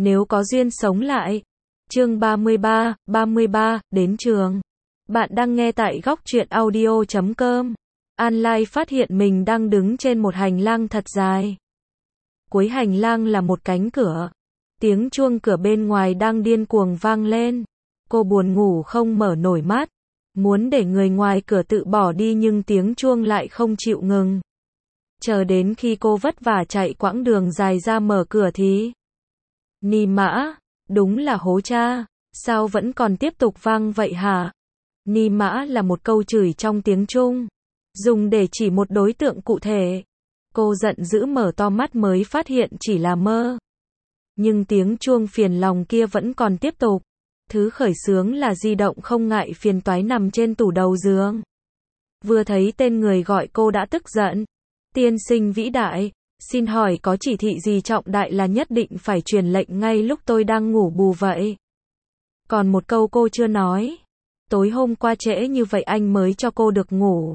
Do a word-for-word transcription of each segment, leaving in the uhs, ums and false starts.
nếu có duyên sống lại. Chương ba mươi ba, ba mươi ba, đến trường. Bạn đang nghe tại góc truyện audio chấm com. An Lai phát hiện mình đang đứng trên một hành lang thật dài. Cuối hành lang là một cánh cửa. Tiếng chuông cửa bên ngoài đang điên cuồng vang lên. Cô buồn ngủ không mở nổi mắt. Muốn để người ngoài cửa tự bỏ đi nhưng tiếng chuông lại không chịu ngừng. Chờ đến khi cô vất vả chạy quãng đường dài ra mở cửa thì... Ni mã, đúng là hố cha, sao vẫn còn tiếp tục vang vậy hả? Ni mã là một câu chửi trong tiếng Trung, dùng để chỉ một đối tượng cụ thể. Cô giận dữ mở to mắt mới phát hiện chỉ là mơ. Nhưng tiếng chuông phiền lòng kia vẫn còn tiếp tục. Thứ khởi xướng là di động không ngại phiền toái nằm trên tủ đầu giường. Vừa thấy tên người gọi cô đã tức giận. Tiên sinh vĩ đại, xin hỏi có chỉ thị gì trọng đại là nhất định phải truyền lệnh ngay lúc tôi đang ngủ bù vậy? Còn một câu cô chưa nói. Tối hôm qua trễ như vậy anh mới cho cô được ngủ.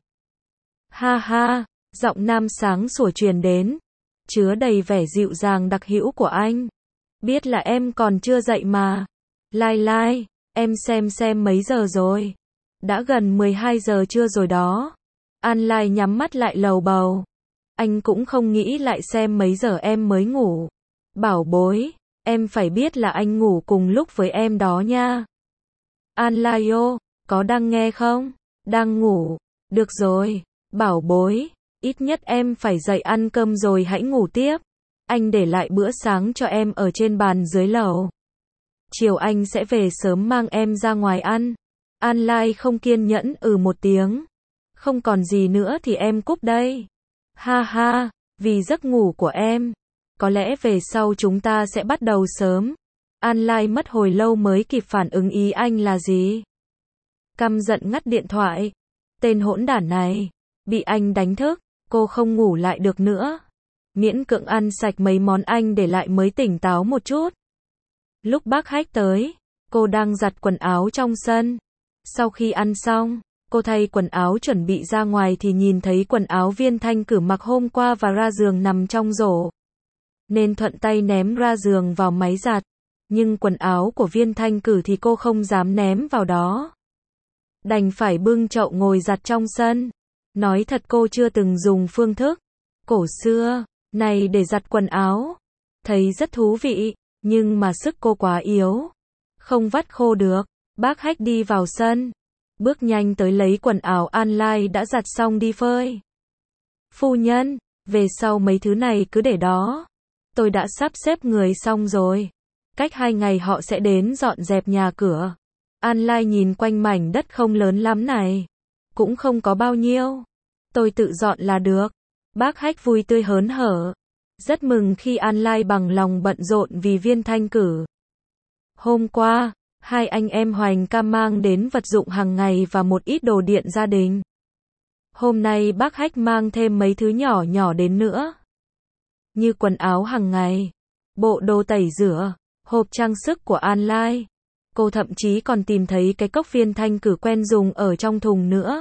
Ha ha, giọng nam sáng sủa truyền đến, chứa đầy vẻ dịu dàng đặc hữu của anh. Biết là em còn chưa dậy mà. Lai lai, em xem xem mấy giờ rồi. Đã gần mười hai giờ trưa rồi đó. An Lai nhắm mắt lại lầu bầu. Anh cũng không nghĩ lại xem mấy giờ em mới ngủ. Bảo bối, em phải biết là anh ngủ cùng lúc với em đó nha. An Lai ô, có đang nghe không? Đang ngủ. Được rồi, bảo bối, ít nhất em phải dậy ăn cơm rồi hãy ngủ tiếp. Anh để lại bữa sáng cho em ở trên bàn dưới lầu. Chiều anh sẽ về sớm mang em ra ngoài ăn. An Lai không kiên nhẫn ừ một tiếng. Không còn gì nữa thì em cúp đây. Ha ha, vì giấc ngủ của em. Có lẽ về sau chúng ta sẽ bắt đầu sớm. An Lai mất hồi lâu mới kịp phản ứng ý anh là gì. Căm giận ngắt điện thoại. Tên hỗn đản này. Bị anh đánh thức, cô không ngủ lại được nữa. Miễn cưỡng ăn sạch mấy món anh để lại mới tỉnh táo một chút. Lúc bác Hách tới, cô đang giặt quần áo trong sân. Sau khi ăn xong, cô thay quần áo chuẩn bị ra ngoài thì nhìn thấy quần áo Viên Thanh Cử mặc hôm qua và ra giường nằm trong rổ. Nên thuận tay ném ra giường vào máy giặt. Nhưng quần áo của Viên Thanh Cử thì cô không dám ném vào đó. Đành phải bưng chậu ngồi giặt trong sân. Nói thật cô chưa từng dùng phương thức cổ xưa này để giặt quần áo. Thấy rất thú vị, nhưng mà sức cô quá yếu. Không vắt khô được. Bác Hách đi vào sân. Bước nhanh tới lấy quần áo An Lai đã giặt xong đi phơi. Phu nhân, về sau mấy thứ này cứ để đó. Tôi đã sắp xếp người xong rồi. Cách hai ngày họ sẽ đến dọn dẹp nhà cửa. An Lai nhìn quanh mảnh đất không lớn lắm này. Cũng không có bao nhiêu. Tôi tự dọn là được. Bác Hách vui tươi hớn hở. Rất mừng khi An Lai bằng lòng bận rộn vì Viên Thanh Cử. Hôm qua, hai anh em Hoành Ca mang đến vật dụng hàng ngày và một ít đồ điện gia đình. Hôm nay bác Hách mang thêm mấy thứ nhỏ nhỏ đến nữa. Như quần áo hàng ngày, bộ đồ tẩy rửa, hộp trang sức của An Lai. Cô thậm chí còn tìm thấy cái cốc Viên Thanh Cử quen dùng ở trong thùng nữa.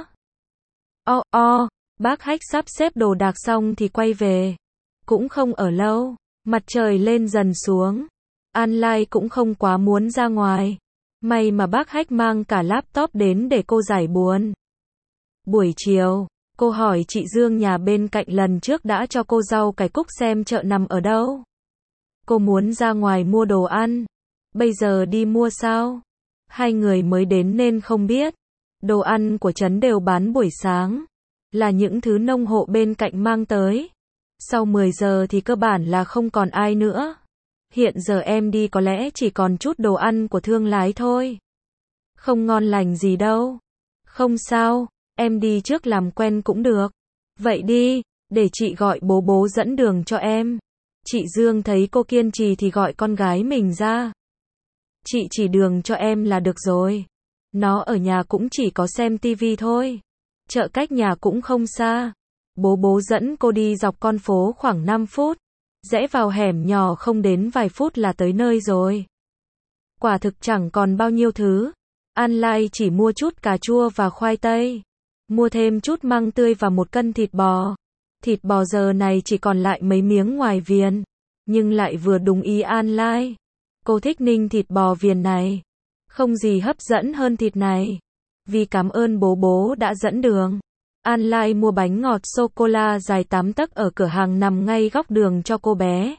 O o, bác Hách sắp xếp đồ đạc xong thì quay về. Cũng không ở lâu, mặt trời lên dần xuống. An Lai cũng không quá muốn ra ngoài. May mà bác Hách mang cả laptop đến để cô giải buồn. Buổi chiều, cô hỏi chị Dương nhà bên cạnh lần trước đã cho cô rau cải cúc xem chợ nằm ở đâu. Cô muốn ra ngoài mua đồ ăn. Bây giờ đi mua sao? Hai người mới đến nên không biết. Đồ ăn của trấn đều bán buổi sáng. Là những thứ nông hộ bên cạnh mang tới. Sau mười giờ thì cơ bản là không còn ai nữa. Hiện giờ em đi có lẽ chỉ còn chút đồ ăn của thương lái thôi. Không ngon lành gì đâu. Không sao, em đi trước làm quen cũng được. Vậy đi, để chị gọi bố bố dẫn đường cho em. Chị Dương thấy cô kiên trì thì gọi con gái mình ra. Chị chỉ đường cho em là được rồi. Nó ở nhà cũng chỉ có xem tivi thôi. Chợ cách nhà cũng không xa. Bố bố dẫn cô đi dọc con phố khoảng năm phút. Rẽ vào hẻm nhỏ không đến vài phút là tới nơi rồi. Quả thực chẳng còn bao nhiêu thứ. An Lai chỉ mua chút cà chua và khoai tây. Mua thêm chút măng tươi và một cân thịt bò. Thịt bò giờ này chỉ còn lại mấy miếng ngoài viền. Nhưng lại vừa đúng ý An Lai. Cô thích ninh thịt bò viền này. Không gì hấp dẫn hơn thịt này. Vì cảm ơn bố bố đã dẫn đường. An Lai mua bánh ngọt sô-cô-la dài tám tấc ở cửa hàng nằm ngay góc đường cho cô bé.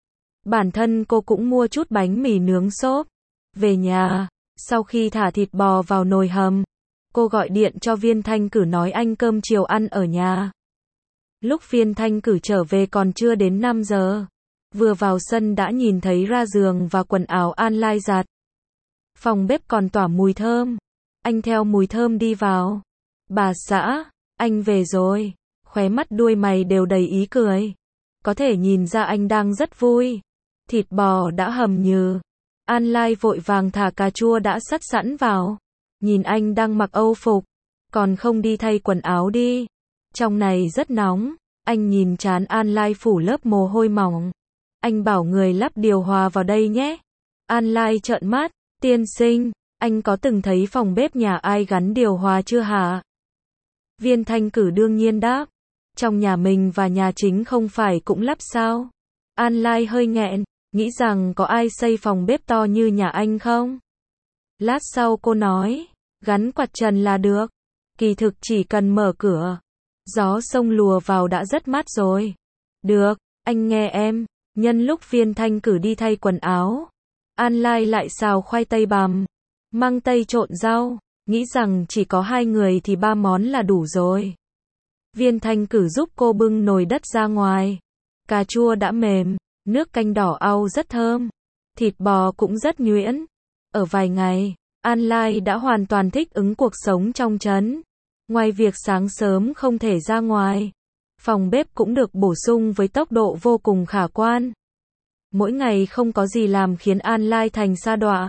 Bản thân cô cũng mua chút bánh mì nướng xốp. Về nhà, sau khi thả thịt bò vào nồi hầm, cô gọi điện cho Viên Thanh Cử nói anh cơm chiều ăn ở nhà. Lúc Viên Thanh Cử trở về còn chưa đến năm giờ. Vừa vào sân đã nhìn thấy ra giường và quần áo An Lai giặt. Phòng bếp còn tỏa mùi thơm. Anh theo mùi thơm đi vào. Bà xã, anh về rồi. Khóe mắt đuôi mày đều đầy ý cười. Có thể nhìn ra anh đang rất vui. Thịt bò đã hầm nhừ. An Lai vội vàng thả cà chua đã sắt sẵn vào. Nhìn anh đang mặc âu phục. Còn không đi thay quần áo đi. Trong này rất nóng. Anh nhìn trán An Lai phủ lớp mồ hôi mỏng. Anh bảo người lắp điều hòa vào đây nhé. An Lai trợn mắt. Tiên sinh, anh có từng thấy phòng bếp nhà ai gắn điều hòa chưa hả? Viên Thanh Cử đương nhiên đáp. Trong nhà mình và nhà chính không phải cũng lắp sao? An Lai hơi nghẹn, nghĩ rằng có ai xây phòng bếp to như nhà anh không? Lát sau cô nói, gắn quạt trần là được. Kỳ thực chỉ cần mở cửa, gió sông lùa vào đã rất mát rồi. Được, anh nghe em. Nhân lúc Viên Thanh Cử đi thay quần áo, An Lai lại xào khoai tây bằm, măng tây trộn rau, nghĩ rằng chỉ có hai người thì ba món là đủ rồi. Viên Thanh Cử giúp cô bưng nồi đất ra ngoài. Cà chua đã mềm, nước canh đỏ au rất thơm, thịt bò cũng rất nhuyễn. Ở vài ngày, An Lai đã hoàn toàn thích ứng cuộc sống trong trấn. Ngoài việc sáng sớm không thể ra ngoài, phòng bếp cũng được bổ sung với tốc độ vô cùng khả quan. Mỗi ngày không có gì làm khiến An Lai thành sa đọa.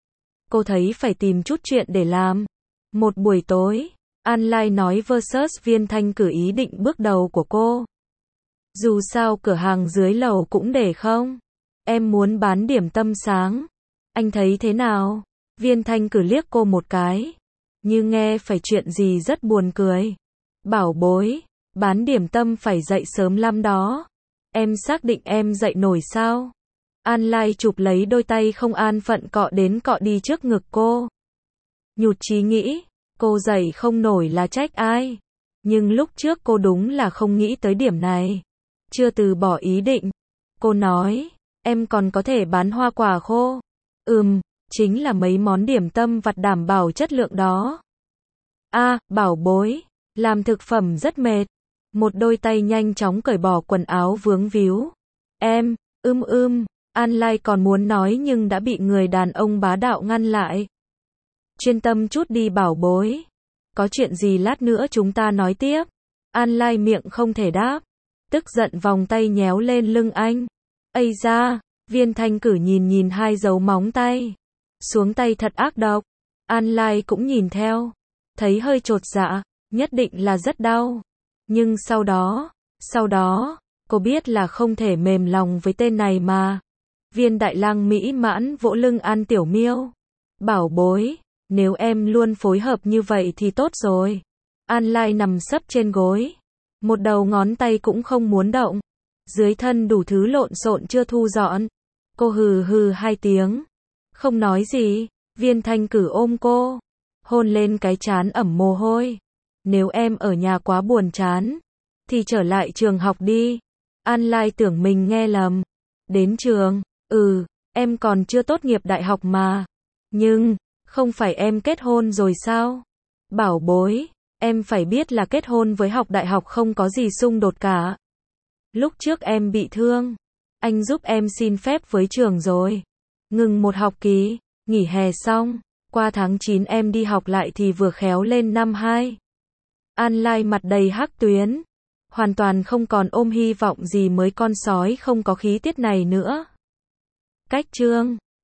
Cô thấy phải tìm chút chuyện để làm. Một buổi tối, An Lai nói versus Viên Thanh Cử ý định bước đầu của cô. Dù sao cửa hàng dưới lầu cũng để không. Em muốn bán điểm tâm sáng. Anh thấy thế nào? Viên Thanh Cử liếc cô một cái. Như nghe phải chuyện gì rất buồn cười. Bảo bối, bán điểm tâm phải dậy sớm lắm đó. Em xác định em dậy nổi sao? An Lai chụp lấy đôi tay không an phận cọ đến cọ đi trước ngực cô. Nhụt chí nghĩ, cô dậy không nổi là trách ai. Nhưng lúc trước cô đúng là không nghĩ tới điểm này. Chưa từ bỏ ý định. Cô nói, em còn có thể bán hoa quả khô. Ừm, chính là mấy món điểm tâm vặt đảm bảo chất lượng đó. A, à, bảo bối, làm thực phẩm rất mệt. Một đôi tay nhanh chóng cởi bỏ quần áo vướng víu. Em, ưm ưm, An Lai còn muốn nói nhưng đã bị người đàn ông bá đạo ngăn lại. Chuyên tâm chút đi bảo bối. Có chuyện gì lát nữa chúng ta nói tiếp. An Lai miệng không thể đáp. Tức giận vòng tay nhéo lên lưng anh. Ây da, Viên Thanh Cử nhìn nhìn hai dấu móng tay. Xuống tay thật ác độc. An Lai cũng nhìn theo. Thấy hơi chột dạ, nhất định là rất đau. Nhưng sau đó, sau đó, cô biết là không thể mềm lòng với tên này mà. Viên Đại Lang mỹ mãn vỗ lưng An Tiểu Miêu. Bảo bối, nếu em luôn phối hợp như vậy thì tốt rồi. An Lai nằm sấp trên gối. Một đầu ngón tay cũng không muốn động. Dưới thân đủ thứ lộn xộn chưa thu dọn. Cô hừ hừ hai tiếng. Không nói gì. Viên Thanh Cử ôm cô. Hôn lên cái trán ẩm mồ hôi. Nếu em ở nhà quá buồn chán, thì trở lại trường học đi. An Lai tưởng mình nghe lầm. Đến trường, ừ, em còn chưa tốt nghiệp đại học mà. Nhưng, không phải em kết hôn rồi sao? Bảo bối, em phải biết là kết hôn với học đại học không có gì xung đột cả. Lúc trước em bị thương, anh giúp em xin phép với trường rồi. Ngừng một học kỳ, nghỉ hè xong, qua tháng chín em đi học lại thì vừa khéo lên năm hai. An Lai mặt đầy hắc tuyến, hoàn toàn không còn ôm hy vọng gì mới con sói không có khí tiết này nữa. Cách chương